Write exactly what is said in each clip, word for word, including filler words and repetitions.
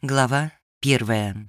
Глава первая.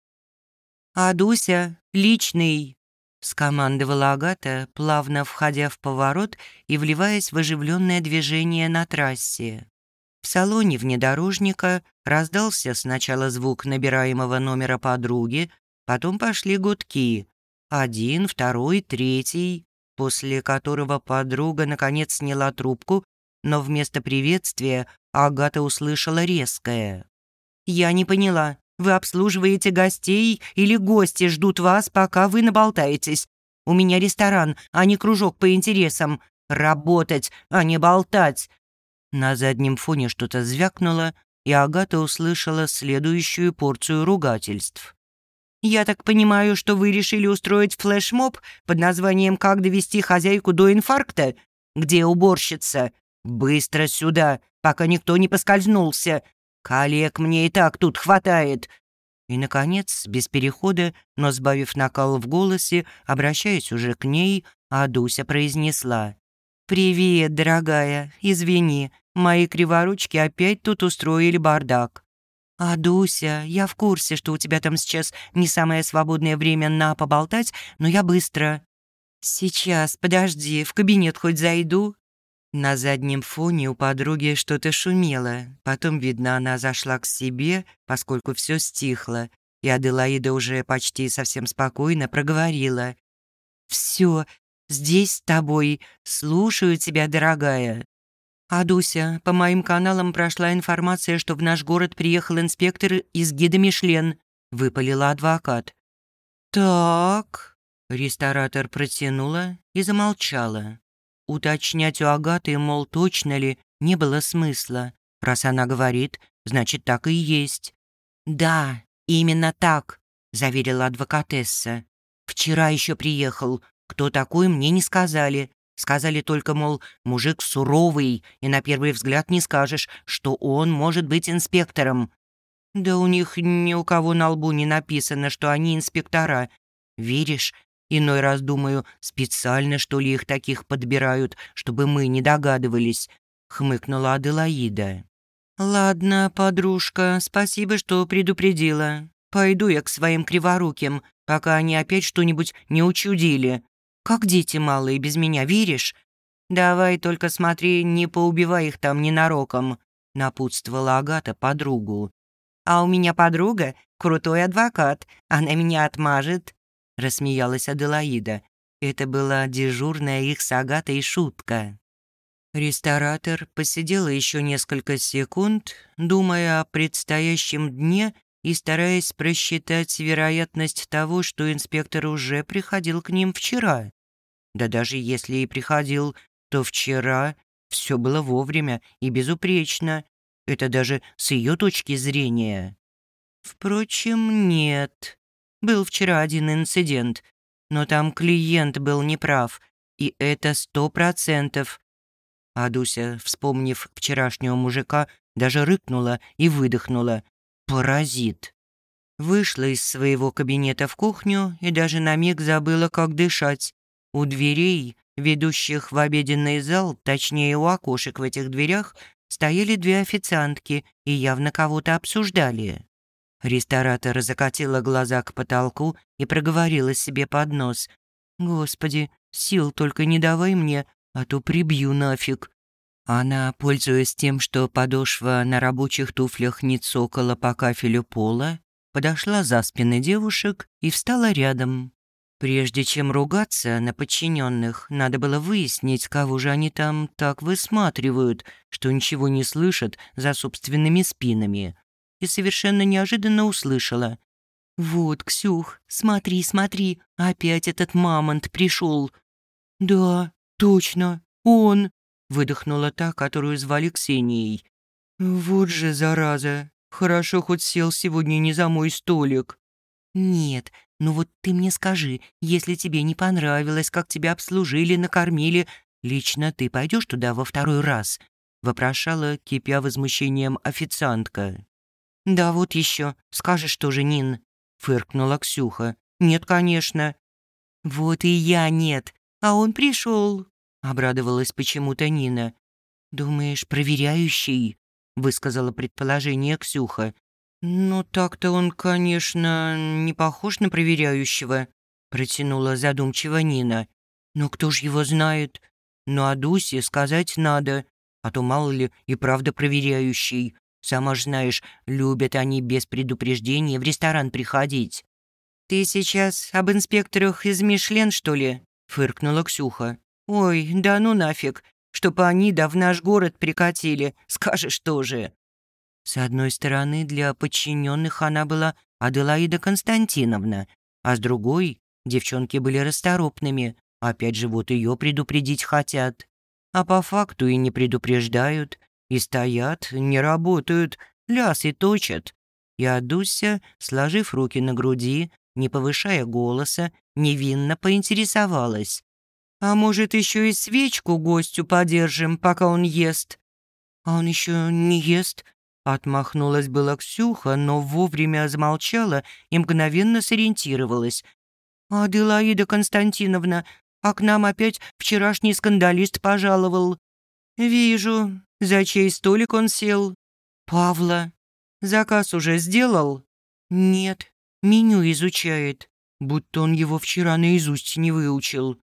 «Адуся, личный!» — скомандовала Агата, плавно входя в поворот и вливаясь в оживленное движение на трассе. В салоне внедорожника раздался сначала звук набираемого номера подруги, потом пошли гудки. Один, второй, третий, после которого подруга наконец сняла трубку, но вместо приветствия Агата услышала резкое: «Я не поняла, вы обслуживаете гостей или гости ждут вас, пока вы наболтаетесь? У меня ресторан, а не кружок по интересам. Работать, а не болтать!» На заднем фоне что-то звякнуло, и Агата услышала следующую порцию ругательств. «Я так понимаю, что вы решили устроить флешмоб под названием «Как довести хозяйку до инфаркта»? Где уборщица? Быстро сюда, пока никто не поскользнулся. Коллег мне и так тут хватает». И, наконец, без перехода, но сбавив накал в голосе, обращаясь уже к ней, Адуся произнесла: «Привет, дорогая, извини, мои криворучки опять тут устроили бардак». «Адуся, я в курсе, что у тебя там сейчас не самое свободное время на поболтать, но я быстро». «Сейчас, подожди, в кабинет хоть зайду». На заднем фоне у подруги что-то шумело. Потом, видно, она зашла к себе, поскольку все стихло, и Аделаида уже почти совсем спокойно проговорила: «Все, здесь с тобой, слушаю тебя, дорогая». «Адуся, по моим каналам прошла информация, что в наш город приехал инспектор из гида Мишлен», — выпалила адвокат. «Так», — ресторатор протянула и замолчала. Уточнять у Агаты, мол, точно ли, не было смысла. Раз она говорит, значит, так и есть. «Да, именно так», — заверила адвокатесса. «Вчера еще приехал. Кто такой, мне не сказали. Сказали только, мол, мужик суровый, и на первый взгляд не скажешь, что он может быть инспектором». «Да у них ни у кого на лбу не написано, что они инспектора. Веришь? Иной раз думаю, специально, что ли, их таких подбирают, чтобы мы не догадывались», — хмыкнула Аделаида. «Ладно, подружка, спасибо, что предупредила. Пойду я к своим криворуким, пока они опять что-нибудь не учудили. Как дети малые, без меня, веришь? Давай только смотри, не поубивай их там ненароком», — напутствовала Агата подругу. «А у меня подруга — крутой адвокат, она меня отмажет», — рассмеялась Аделаида. Это была дежурная их с Агатой шутка. Ресторатор посидела еще несколько секунд, думая о предстоящем дне и стараясь просчитать вероятность того, что инспектор уже приходил к ним вчера. Да даже если и приходил, то вчера все было вовремя и безупречно. Это даже с ее точки зрения. Впрочем, нет. Был вчера один инцидент, но там клиент был неправ, и это сто процентов. Адуся, вспомнив вчерашнего мужика, даже рыкнула и выдохнула: «Паразит». Вышла из своего кабинета в кухню и даже на миг забыла, как дышать. У дверей, ведущих в обеденный зал, точнее, у окошек в этих дверях, стояли две официантки и явно кого-то обсуждали. Ресторатор закатила глаза к потолку и проговорила себе под нос: «Господи, сил только не давай мне, а то прибью нафиг». Она, пользуясь тем, что подошва на рабочих туфлях не цокала по кафелю пола, подошла за спины девушек и встала рядом. Прежде чем ругаться на подчиненных, надо было выяснить, кого же они там так высматривают, что ничего не слышат за собственными спинами. И совершенно неожиданно услышала: «Вот, Ксюх, смотри, смотри, опять этот мамонт пришел». «Да, точно, он», — выдохнула та, которую звали Ксенией. «Вот же зараза, хорошо хоть сел сегодня не за мой столик». «Нет, ну вот ты мне скажи, если тебе не понравилось, как тебя обслужили, накормили, лично ты пойдешь туда во второй раз?» — вопрошала, кипя возмущением, официантка. «Да вот еще, скажешь тоже, Нин», — фыркнула Ксюха. «Нет, конечно». «Вот и я нет, а он пришел», — обрадовалась почему-то Нина. «Думаешь, проверяющий?» — высказала предположение Ксюха. «Ну, так-то он, конечно, не похож на проверяющего», – протянула задумчиво Нина. «Но кто ж его знает? Ну, а Дусе сказать надо, а то, мало ли, и правда проверяющий. Сама ж знаешь, любят они без предупреждения в ресторан приходить». «Ты сейчас об инспекторах из Мишлен, что ли?» – фыркнула Ксюха. «Ой, да ну нафиг, чтоб они да в наш город прикатили, скажешь тоже». С одной стороны, для подчиненных она была Аделаида Константиновна, а с другой девчонки были расторопными, опять же вот ее предупредить хотят. А по факту и не предупреждают, и стоят, не работают, лясы точат. И Адуся, сложив руки на груди, не повышая голоса, невинно поинтересовалась. «А может, еще и свечку гостю подержим, пока он ест?» «А он еще не ест», — отмахнулась была Ксюха, но вовремя замолчала и мгновенно сориентировалась. «Аделаида Константиновна, а к нам опять вчерашний скандалист пожаловал». «Вижу. За чей столик он сел?» «Павла». «Заказ уже сделал?» «Нет. Меню изучает. Будто он его вчера наизусть не выучил».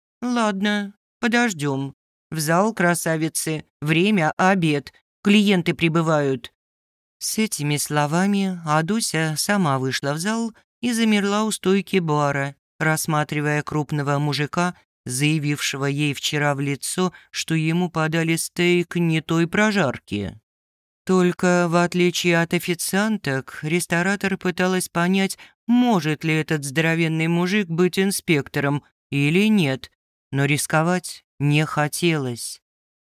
«Ладно, подождем. В зал, красавицы. Время – обед. Клиенты прибывают». С этими словами Адуся сама вышла в зал и замерла у стойки бара, рассматривая крупного мужика, заявившего ей вчера в лицо, что ему подали стейк не той прожарки. Только, в отличие от официанток, ресторатор пыталась понять, может ли этот здоровенный мужик быть инспектором или нет, но рисковать не хотелось.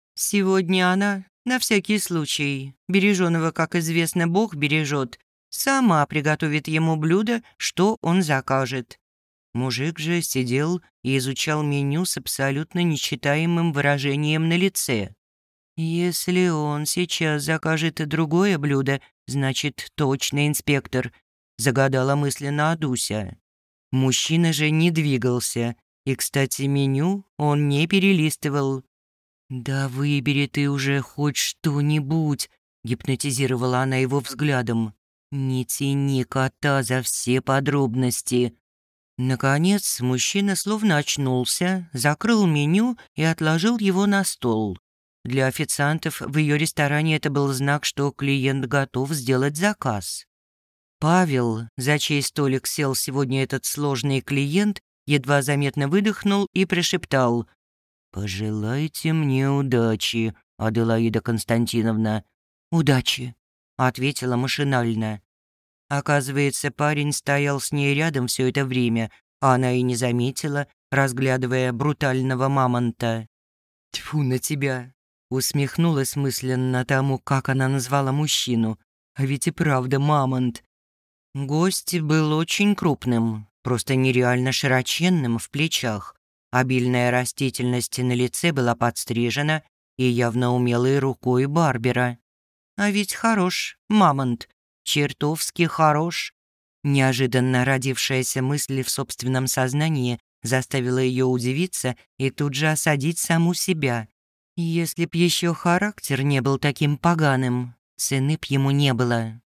Сегодня она, на всякий случай, береженого, как известно, Бог бережет, сама приготовит ему блюдо, что он закажет. Мужик же сидел и изучал меню с абсолютно нечитаемым выражением на лице. «Если он сейчас закажет и другое блюдо, значит, точно инспектор», – загадала мысленно Адуся. Мужчина же не двигался, и, кстати, меню он не перелистывал. «Да выбери ты уже хоть что-нибудь», – гипнотизировала она его взглядом. «Не тяни кота за все подробности». Наконец, мужчина словно очнулся, закрыл меню и отложил его на стол. Для официантов в ее ресторане это был знак, что клиент готов сделать заказ. Павел, за чей столик сел сегодня этот сложный клиент, едва заметно выдохнул и прошептал: «Пожелайте мне удачи, Аделаида Константиновна». «Удачи», — ответила машинально. Оказывается, парень стоял с ней рядом все это время, а она и не заметила, разглядывая брутального мамонта. «Тьфу на тебя!» — усмехнулась мысленно тому, как она назвала мужчину. А ведь и правда мамонт. Гость был очень крупным, просто нереально широченным в плечах. Обильная растительность на лице была подстрижена и явно умелой рукой барбера. А ведь хорош, мамонт, чертовски хорош. Неожиданно родившаяся мысль в собственном сознании заставила ее удивиться и тут же осадить саму себя. Если б еще характер не был таким поганым, цены б ему не было.